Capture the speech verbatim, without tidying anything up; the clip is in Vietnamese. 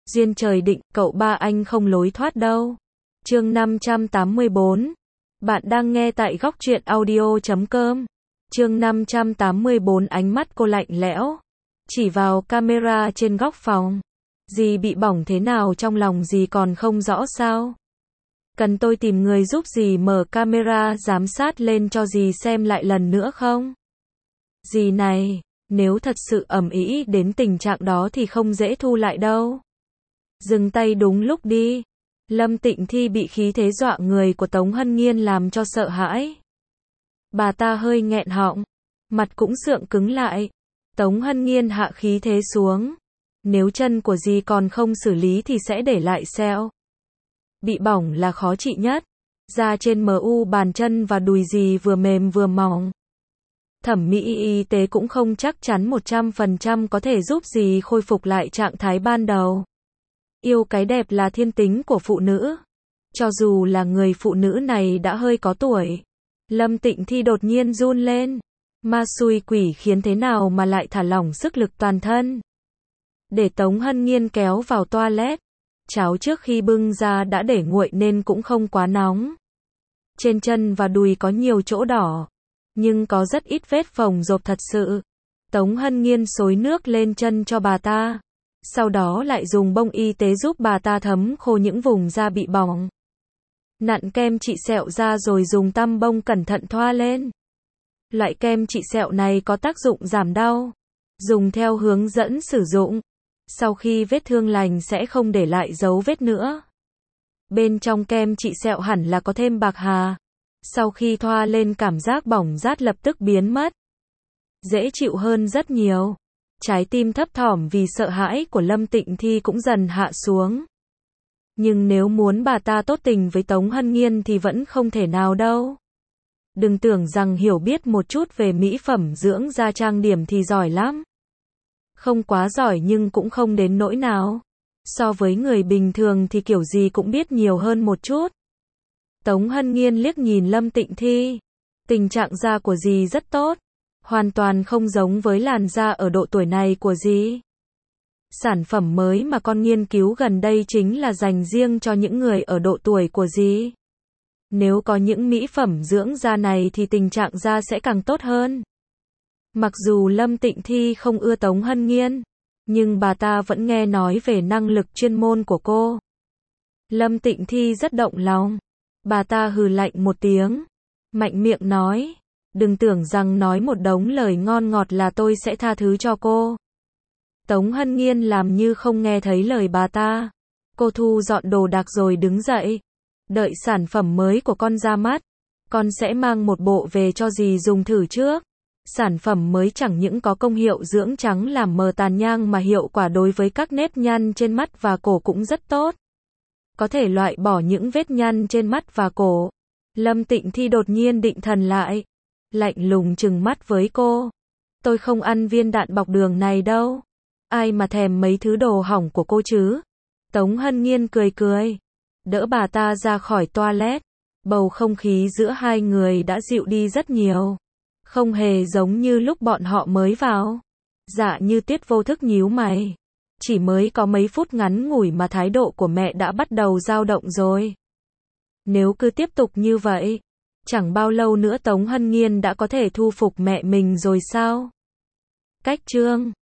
Duyên trời định, cậu ba anh không lối thoát đâu. Chương năm trăm tám mươi bốn. Bạn đang nghe tại góc truyện audio chấm com. Chương năm trăm tám mươi bốn. Ánh mắt cô lạnh lẽo, chỉ vào camera trên góc phòng. Dì bị bỏng thế nào trong lòng dì còn không rõ sao? Cần tôi tìm người giúp dì mở camera giám sát lên cho dì xem lại lần nữa không? Dì này, nếu thật sự ầm ĩ đến tình trạng đó thì không dễ thu lại đâu. Dừng tay đúng lúc đi. Lâm Tịnh Thi bị khí thế dọa người của Tống Hân Nghiên làm cho sợ hãi. Bà ta hơi nghẹn họng, mặt cũng sượng cứng lại. Tống Hân Nghiên hạ khí thế xuống. Nếu chân của dì còn không xử lý thì sẽ để lại sẹo. Bị bỏng là khó trị nhất. Da trên mờ u bàn chân và đùi dì vừa mềm vừa mỏng. Thẩm mỹ y tế cũng không chắc chắn một trăm phần trăm có thể giúp dì khôi phục lại trạng thái ban đầu. Yêu cái đẹp là thiên tính của phụ nữ. Cho dù là người phụ nữ này đã hơi có tuổi. Lâm Tịnh Thi đột nhiên run lên. Ma xui quỷ khiến thế nào mà lại thả lỏng sức lực toàn thân. Để Tống Hân Nghiên kéo vào toilet. Cháo trước khi bưng ra đã để nguội nên cũng không quá nóng. Trên chân và đùi có nhiều chỗ đỏ. Nhưng có rất ít vết phồng rộp thật sự. Tống Hân Nghiên xối nước lên chân cho bà ta. Sau đó lại dùng bông y tế giúp bà ta thấm khô những vùng da bị bỏng. Nặn kem trị sẹo ra rồi dùng tăm bông cẩn thận thoa lên. Loại kem trị sẹo này có tác dụng giảm đau. Dùng theo hướng dẫn sử dụng. Sau khi vết thương lành sẽ không để lại dấu vết nữa. Bên trong kem trị sẹo hẳn là có thêm bạc hà. Sau khi thoa lên cảm giác bỏng rát lập tức biến mất. Dễ chịu hơn rất nhiều. Trái tim thấp thỏm vì sợ hãi của Lâm Tịnh Thi cũng dần hạ xuống. Nhưng nếu muốn bà ta tốt tình với Tống Hân Nghiên thì vẫn không thể nào đâu. Đừng tưởng rằng hiểu biết một chút về mỹ phẩm dưỡng da trang điểm thì giỏi lắm. Không quá giỏi nhưng cũng không đến nỗi nào. So với người bình thường thì kiểu gì cũng biết nhiều hơn một chút. Tống Hân Nghiên liếc nhìn Lâm Tịnh Thi. Tình trạng da của dì rất tốt. Hoàn toàn không giống với làn da ở độ tuổi này của dì. Sản phẩm mới mà con nghiên cứu gần đây chính là dành riêng cho những người ở độ tuổi của dì. Nếu có những mỹ phẩm dưỡng da này thì tình trạng da sẽ càng tốt hơn. Mặc dù Lâm Tịnh Thi không ưa Tống Hân Nghiên, nhưng bà ta vẫn nghe nói về năng lực chuyên môn của cô. Lâm Tịnh Thi rất động lòng. Bà ta hừ lạnh một tiếng, mạnh miệng nói, đừng tưởng rằng nói một đống lời ngon ngọt là tôi sẽ tha thứ cho cô. Tống Hân Nghiên làm như không nghe thấy lời bà ta. Cô thu dọn đồ đạc rồi đứng dậy. Đợi sản phẩm mới của con ra mắt, con sẽ mang một bộ về cho dì dùng thử trước. Sản phẩm mới chẳng những có công hiệu dưỡng trắng làm mờ tàn nhang mà hiệu quả đối với các nếp nhăn trên mắt và cổ cũng rất tốt. Có thể loại bỏ những vết nhăn trên mắt và cổ. Lâm Tịnh Thi đột nhiên định thần lại. Lạnh lùng trừng mắt với cô. Tôi không ăn viên đạn bọc đường này đâu. Ai mà thèm mấy thứ đồ hỏng của cô chứ? Tống Hân Nghiên cười cười. Đỡ bà ta ra khỏi toilet. Bầu không khí giữa hai người đã dịu đi rất nhiều. Không hề giống như lúc bọn họ mới vào. Dạ Như Tuyết vô thức nhíu mày. Chỉ mới có mấy phút ngắn ngủi mà thái độ của mẹ đã bắt đầu dao động rồi. Nếu cứ tiếp tục như vậy, chẳng bao lâu nữa Tống Hân Nghiên đã có thể thu phục mẹ mình rồi sao? Cách chương